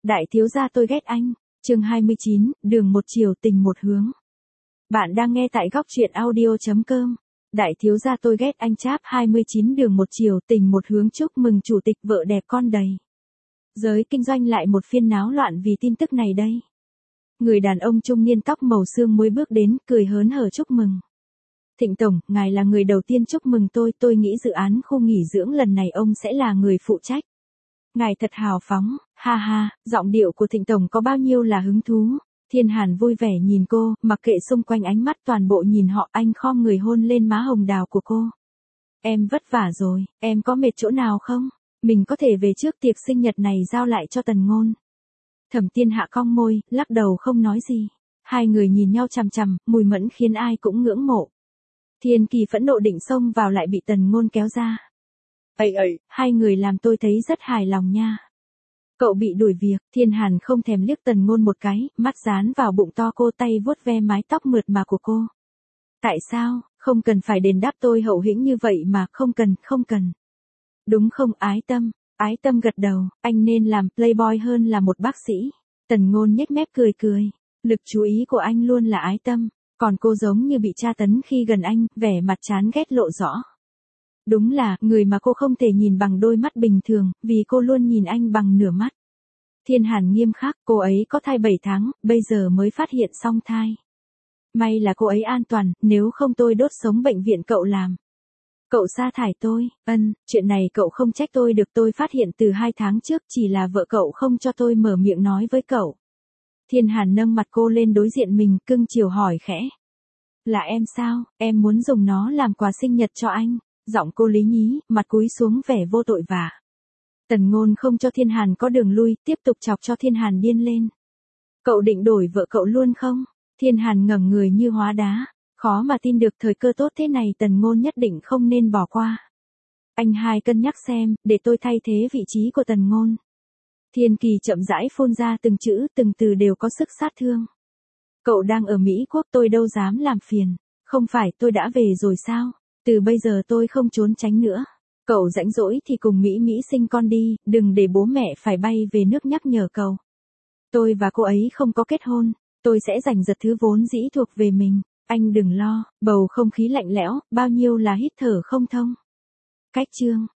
Đại thiếu gia tôi ghét anh. Chương 29, đường một chiều tình một hướng. Bạn đang nghe tại góc truyện audio.com. Đại thiếu gia tôi ghét anh chap 29 đường một chiều tình một hướng chúc mừng chủ tịch vợ đẹp con đầy. Giới kinh doanh lại một phiên náo loạn vì tin tức này đây. Người đàn ông trung niên tóc màu xương muối bước đến, cười hớn hở chúc mừng. Thịnh Tổng, ngài là người đầu tiên chúc mừng tôi nghĩ dự án khu nghỉ dưỡng lần này ông sẽ là người phụ trách. Ngài thật hào phóng, ha ha, giọng điệu của Thịnh Tổng có bao nhiêu là hứng thú. Thiên Hàn vui vẻ nhìn cô, mặc kệ xung quanh ánh mắt toàn bộ nhìn họ, anh khom người hôn lên má hồng đào của cô. Em vất vả rồi, em có mệt chỗ nào không? Mình có thể về trước tiệc sinh nhật này giao lại cho Tần Ngôn. Thẩm Tiên Hạ cong môi, lắc đầu không nói gì. Hai người nhìn nhau chằm chằm, mùi mẫn khiến ai cũng ngưỡng mộ. Thiên Kỳ phẫn nộ định xông vào lại bị Tần Ngôn kéo ra. Ây, hai người làm tôi thấy rất hài lòng nha. Cậu bị đuổi việc, Thiên Hàn không thèm liếc Tần Ngôn một cái, mắt dán vào bụng to cô, tay vuốt ve mái tóc mượt mà của cô. Tại sao, không cần phải đền đáp tôi hậu hĩnh như vậy mà, không cần. Đúng không Ái Tâm gật đầu, anh nên làm playboy hơn là một bác sĩ. Tần Ngôn nhếch mép cười. Lực chú ý của anh luôn là Ái Tâm, còn cô giống như bị tra tấn khi gần anh, vẻ mặt chán ghét lộ rõ. Đúng là, người mà cô không thể nhìn bằng đôi mắt bình thường, vì cô luôn nhìn anh bằng nửa mắt. Thiên Hàn nghiêm khắc, cô ấy có thai 7 tháng, bây giờ mới phát hiện xong thai. May là cô ấy an toàn, nếu không tôi đốt sống bệnh viện cậu làm. Cậu sa thải tôi, chuyện này cậu không trách tôi được, tôi phát hiện từ 2 tháng trước, chỉ là vợ cậu không cho tôi mở miệng nói với cậu. Thiên Hàn nâng mặt cô lên đối diện mình, cưng chiều hỏi khẽ. Là em sao, em muốn dùng nó làm quà sinh nhật cho anh. Giọng cô lý nhí, mặt cúi xuống vẻ vô tội vạ. Tần Ngôn không cho Thiên Hàn có đường lui, tiếp tục chọc cho Thiên Hàn điên lên. Cậu định đổi vợ cậu luôn không? Thiên Hàn ngẩng người như hóa đá. Khó mà tin được thời cơ tốt thế này Tần Ngôn nhất định không nên bỏ qua. Anh hai cân nhắc xem, để tôi thay thế vị trí của Tần Ngôn. Thiên Kỳ chậm rãi phun ra từng chữ từng từ đều có sức sát thương. Cậu đang ở Mỹ Quốc, tôi đâu dám làm phiền. Không phải tôi đã về rồi sao? Từ bây giờ tôi không trốn tránh nữa. Cậu rảnh rỗi thì cùng Mỹ sinh con đi, đừng để bố mẹ phải bay về nước nhắc nhở cậu. Tôi và cô ấy không có kết hôn, tôi sẽ giành giật thứ vốn dĩ thuộc về mình. Anh đừng lo, bầu không khí lạnh lẽo, bao nhiêu là hít thở không thông. Cách chương.